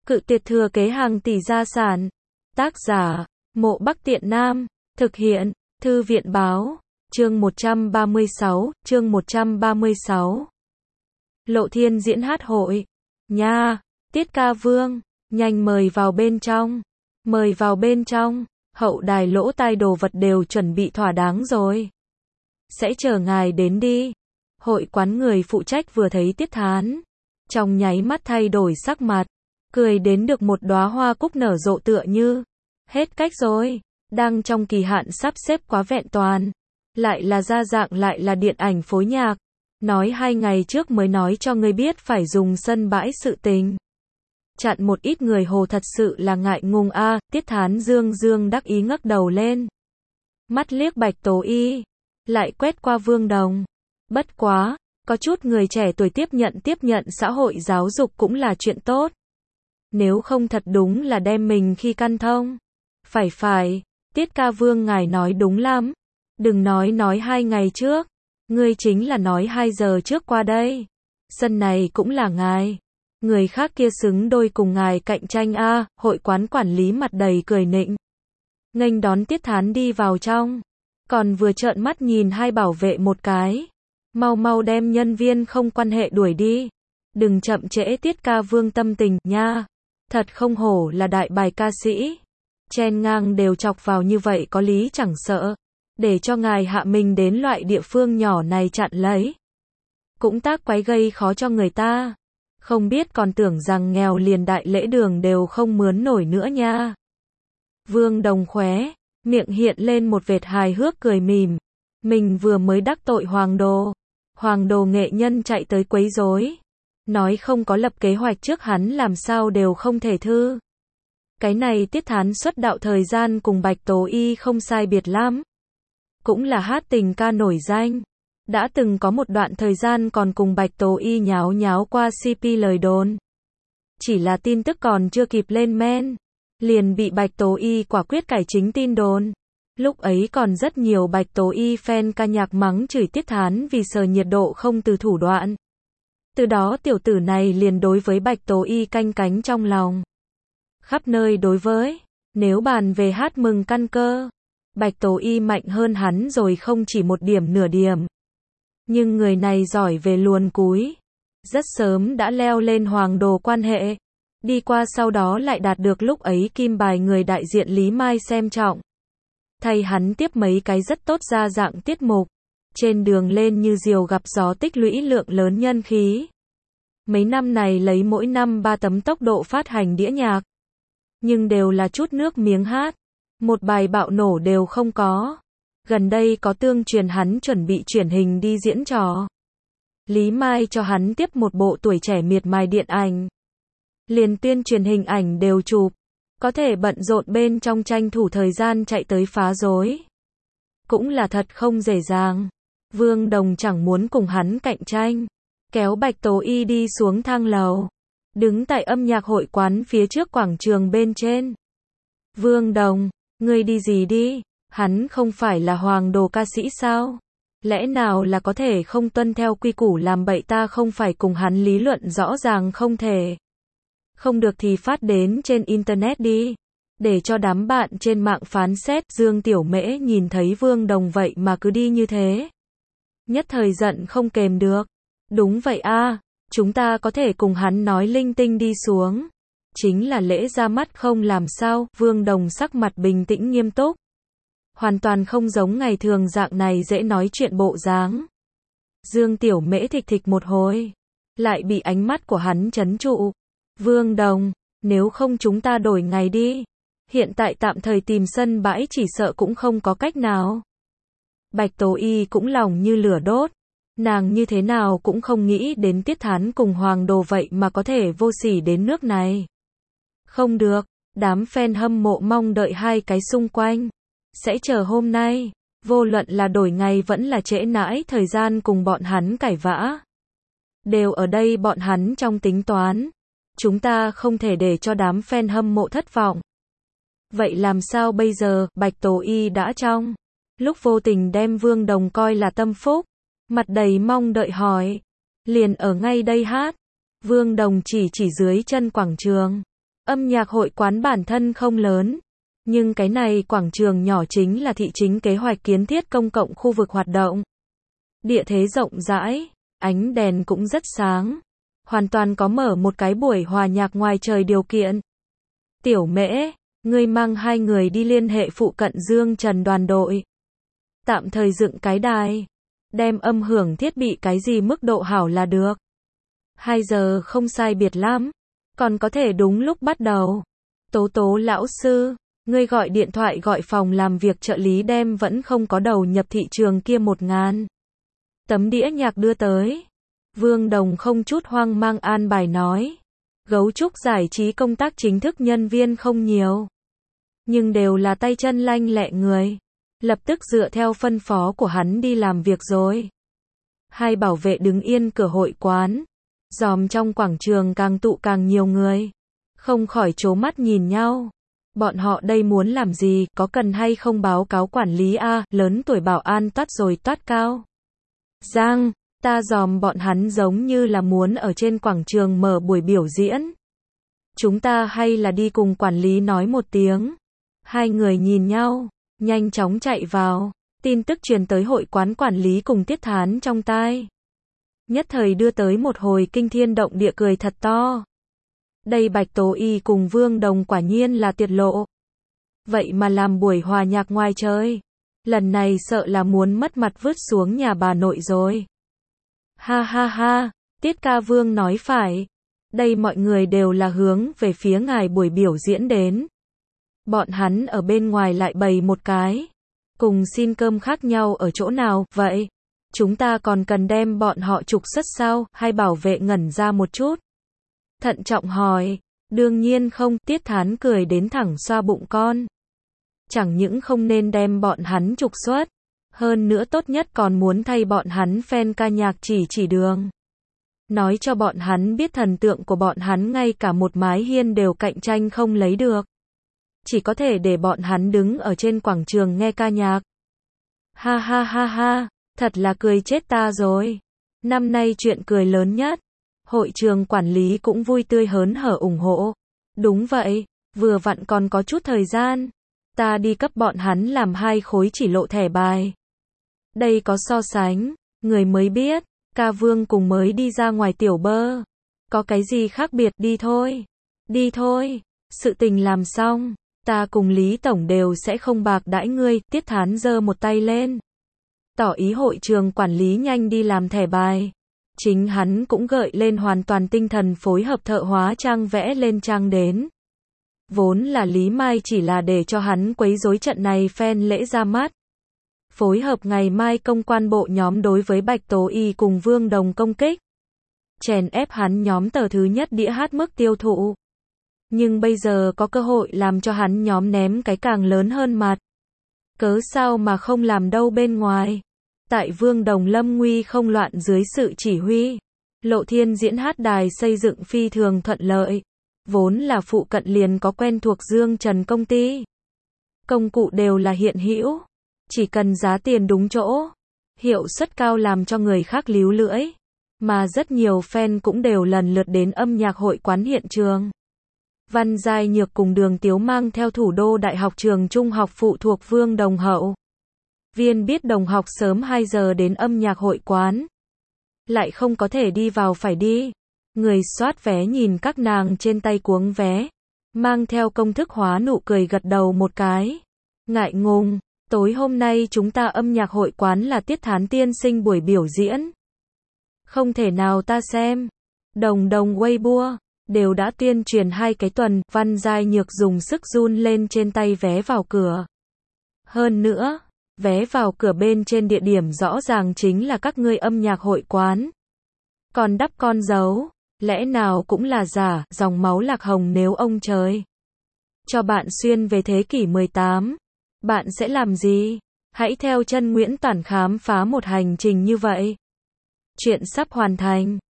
Cự tuyệt thừa kế hàng tỷ gia sản. Tác giả, Mộ Bắc Tiện Nam. Thực hiện, Thư viện báo. Chương 136, chương 136. Lộ Thiên diễn hát hội. Nha, Tiết Ca Vương, nhanh mời vào bên trong. Mời vào bên trong, hậu đài lỗ tai đồ vật đều chuẩn bị thỏa đáng rồi. Sẽ chờ ngài đến đi. Hội quán người phụ trách vừa thấy Tiết Thán, trong nháy mắt thay đổi sắc mặt, cười đến được một đóa hoa cúc nở rộ tựa như hết cách rồi, đang trong kỳ hạn sắp xếp quá vẹn toàn, lại là ra dạng lại là điện ảnh phối nhạc, nói 2 ngày trước mới nói cho ngươi biết phải dùng sân bãi sự tình. Chặn một ít người hồ thật sự là ngại ngùng a. Tiết Thán dương dương đắc ý ngước đầu lên, mắt liếc Bạch Tố Y, lại quét qua Vương Đồng. Bất quá, có chút người trẻ tuổi tiếp nhận xã hội giáo dục cũng là chuyện tốt. Nếu không thật đúng là đem mình khi căn thông. Phải, Tiết Ca Vương ngài nói đúng lắm. Đừng nói 2 ngày trước. Ngươi chính là nói 2 giờ trước qua đây. Sân này cũng là ngài. Người khác kia xứng đôi cùng ngài cạnh tranh a. Hội quán quản lý mặt đầy cười nịnh, nghênh đón Tiết Thán đi vào trong. Còn vừa trợn mắt nhìn hai bảo vệ một cái. Mau đem nhân viên không quan hệ đuổi đi. Đừng chậm trễ Tiết Ca Vương tâm tình nha. Thật không hổ là đại bài ca sĩ. Chen ngang đều chọc vào như vậy có lý chẳng sợ. Để cho ngài hạ mình đến loại địa phương nhỏ này chặn lấy. Cũng tác quái gây khó cho người ta. Không biết còn tưởng rằng nghèo liền đại lễ đường đều không mướn nổi nữa nha. Vương Đồng khóe miệng hiện lên một vệt hài hước cười mỉm. Mình vừa mới đắc tội Hoàng đồ nghệ nhân chạy tới quấy rối. Nói không có lập kế hoạch trước hắn làm sao đều không thể thư. Cái này Tiết Thán xuất đạo thời gian cùng Bạch Tố Y không sai biệt lắm. Cũng là hát tình ca nổi danh. Đã từng có một đoạn thời gian còn cùng Bạch Tố Y nháo qua CP lời đồn. Chỉ là tin tức còn chưa kịp lên men, liền bị Bạch Tố Y quả quyết cải chính tin đồn. Lúc ấy còn rất nhiều Bạch Tố Y fan ca nhạc mắng chửi Tiết Thán vì sờ nhiệt độ không từ thủ đoạn. Từ đó tiểu tử này liền đối với Bạch Tố Y canh cánh trong lòng. Khắp nơi đối với, nếu bàn về hát mừng căn cơ, Bạch Tố Y mạnh hơn hắn rồi không chỉ một điểm nửa điểm. Nhưng người này giỏi về luồn cúi. Rất sớm đã leo lên hoàng đồ quan hệ. Đi qua sau đó lại đạt được lúc ấy kim bài người đại diện Lý Mai xem trọng. Thay hắn tiếp mấy cái rất tốt ra dạng tiết mục. Trên đường lên như diều gặp gió tích lũy lượng lớn nhân khí. Mấy năm này lấy mỗi năm 3 tấm tốc độ phát hành đĩa nhạc. Nhưng đều là chút nước miếng hát. Một bài bạo nổ đều không có. Gần đây có tương truyền hắn chuẩn bị chuyển hình đi diễn trò. Lý Mai cho hắn tiếp một bộ tuổi trẻ miệt mài điện ảnh. Liền tuyên truyền hình ảnh đều chụp. Có thể bận rộn bên trong tranh thủ thời gian chạy tới phá rối. Cũng là thật không dễ dàng. Vương Đồng chẳng muốn cùng hắn cạnh tranh. Kéo Bạch Tố Y đi xuống thang lầu. Đứng tại âm nhạc hội quán phía trước quảng trường bên trên. Vương Đồng, ngươi đi gì đi? Hắn không phải là hoàng đồ ca sĩ sao? Lẽ nào là có thể không tuân theo quy củ làm bậy, ta không phải cùng hắn lý luận rõ ràng không thể. Không được thì phát đến trên internet đi. Để cho đám bạn trên mạng phán xét. Dương Tiểu Mễ nhìn thấy Vương Đồng vậy mà cứ đi như thế. Nhất thời giận không kềm được. Đúng vậy a, chúng ta có thể cùng hắn nói linh tinh đi xuống. Chính là lễ ra mắt không làm sao. Vương Đồng sắc mặt bình tĩnh nghiêm túc. Hoàn toàn không giống ngày thường dạng này dễ nói chuyện bộ dáng. Dương Tiểu Mễ thịch một hồi. Lại bị ánh mắt của hắn trấn trụ. Vương Đồng, nếu không chúng ta đổi ngày đi. Hiện tại tạm thời tìm sân bãi chỉ sợ cũng không có cách nào. Bạch Tố Y cũng lòng như lửa đốt. Nàng như thế nào cũng không nghĩ đến Tiết Thán cùng hoàng đồ vậy mà có thể vô sỉ đến nước này. Không được, đám fan hâm mộ mong đợi hai cái xung quanh. Sẽ chờ hôm nay, vô luận là đổi ngày vẫn là trễ nãi thời gian cùng bọn hắn cãi vã. Đều ở đây bọn hắn trong tính toán. Chúng ta không thể để cho đám fan hâm mộ thất vọng. Vậy làm sao bây giờ? Bạch Tố Y đã trong lúc vô tình đem Vương Đồng coi là tâm phúc. Mặt đầy mong đợi hỏi. Liền ở ngay đây hát. Vương Đồng chỉ dưới chân quảng trường. Âm nhạc hội quán bản thân không lớn, nhưng cái này quảng trường nhỏ chính là thị chính kế hoạch kiến thiết công cộng khu vực hoạt động. Địa thế rộng rãi, ánh đèn cũng rất sáng, hoàn toàn có mở một cái buổi hòa nhạc ngoài trời điều kiện. Tiểu Mễ, ngươi mang 2 người đi liên hệ phụ cận Dương Trần đoàn đội. Tạm thời dựng cái đài, đem âm hưởng thiết bị cái gì mức độ hảo là được. 2 giờ không sai biệt lắm, còn có thể đúng lúc bắt đầu. Tố Tố lão sư, ngươi gọi điện thoại gọi phòng làm việc trợ lý đem vẫn không có đầu nhập thị trường kia 1.000 tấm đĩa nhạc đưa tới. Vương Đồng không chút hoang mang an bài nói. Gấu trúc giải trí công tác chính thức nhân viên không nhiều, nhưng đều là tay chân lanh lẹ người. Lập tức dựa theo phân phó của hắn đi làm việc rồi. 2 bảo vệ đứng yên cửa hội quán. Dòm trong quảng trường càng tụ càng nhiều người. Không khỏi trố mắt nhìn nhau. Bọn họ đây muốn làm gì, có cần hay không báo cáo quản lý a, lớn tuổi bảo an toát rồi toát cao. Giang, ta dòm bọn hắn giống như là muốn ở trên quảng trường mở buổi biểu diễn. Chúng ta hay là đi cùng quản lý nói một tiếng. 2 người nhìn nhau, nhanh chóng chạy vào. Tin tức truyền tới hội quán quản lý cùng Tiết Thán trong tai. Nhất thời đưa tới một hồi kinh thiên động địa cười thật to. Đây Bạch Tố Y cùng Vương Đồng quả nhiên là tiệt lộ. Vậy mà làm buổi hòa nhạc ngoài trời. Lần này sợ là muốn mất mặt vứt xuống nhà bà nội rồi. Ha ha ha, Tiết ca Vương nói phải. Đây mọi người đều là hướng về phía ngài buổi biểu diễn đến. Bọn hắn ở bên ngoài lại bày một cái. Cùng xin cơm khác nhau ở chỗ nào, vậy? Chúng ta còn cần đem bọn họ trục xuất sao? Hay bảo vệ ngẩn ra một chút? Thận trọng hỏi. Đương nhiên không, Tiết Thán cười đến thẳng xoa bụng con. Chẳng những không nên đem bọn hắn trục xuất. Hơn nữa tốt nhất còn muốn thay bọn hắn fan ca nhạc chỉ đường. Nói cho bọn hắn biết thần tượng của bọn hắn ngay cả một mái hiên đều cạnh tranh không lấy được. Chỉ có thể để bọn hắn đứng ở trên quảng trường nghe ca nhạc. Ha ha ha ha, thật là cười chết ta rồi. Năm nay chuyện cười lớn nhất. Hội trường quản lý cũng vui tươi hớn hở ủng hộ. Đúng vậy, vừa vặn còn có chút thời gian. Ta đi cấp bọn hắn làm 2 khối chỉ lộ thẻ bài. Đây có so sánh, người mới biết, ca Vương cùng mới đi ra ngoài tiểu bơ. Có cái gì khác biệt, đi thôi. Đi thôi, sự tình làm xong, ta cùng Lý Tổng đều sẽ không bạc đãi ngươi, Tiết Thán giơ một tay lên. Tỏ ý hội trường quản lý nhanh đi làm thẻ bài. Chính hắn cũng gợi lên hoàn toàn tinh thần phối hợp thợ hóa trang vẽ lên trang đến. Vốn là Lý Mai chỉ là để cho hắn quấy rối trận này fan lễ ra mắt. Phối hợp ngày mai công quan bộ nhóm đối với Bạch Tố Y cùng Vương Đồng công kích. Chèn ép hắn nhóm tờ thứ nhất đĩa hát mức tiêu thụ. Nhưng bây giờ có cơ hội làm cho hắn nhóm ném cái càng lớn hơn mặt. Cớ sao mà không làm đâu bên ngoài. Tại Vương Đồng lâm nguy không loạn dưới sự chỉ huy. Lộ Thiên diễn hát đài xây dựng phi thường thuận lợi. Vốn là phụ cận liền có quen thuộc Dương Trần công ty. Công cụ đều là hiện hữu. Chỉ cần giá tiền đúng chỗ. Hiệu suất cao làm cho người khác líu lưỡi. Mà rất nhiều fan cũng đều lần lượt đến âm nhạc hội quán hiện trường. Văn Giai Nhược cùng Đường Tiếu mang theo thủ đô đại học trường trung học phụ thuộc Vương Đồng hậu. Viên biết đồng học sớm 2 giờ đến âm nhạc hội quán. Lại không có thể đi vào phải đi. Người soát vé nhìn các nàng trên tay cuống vé. Mang theo công thức hóa nụ cười gật đầu một cái. Ngại ngùng, tối hôm nay chúng ta âm nhạc hội quán là Tiết Thán tiên sinh buổi biểu diễn. Không thể nào ta xem. Đồng Weibo đều đã tuyên truyền 2 cái tuần, Văn Giai Nhược dùng sức run lên trên tay vé vào cửa. Hơn nữa, vé vào cửa bên trên địa điểm rõ ràng chính là các ngươi âm nhạc hội quán. Còn đắp con dấu, lẽ nào cũng là giả, dòng máu lạc hồng nếu ông trời cho bạn xuyên về thế kỷ 18, bạn sẽ làm gì? Hãy theo chân Nguyễn Toản khám phá một hành trình như vậy. Chuyện sắp hoàn thành.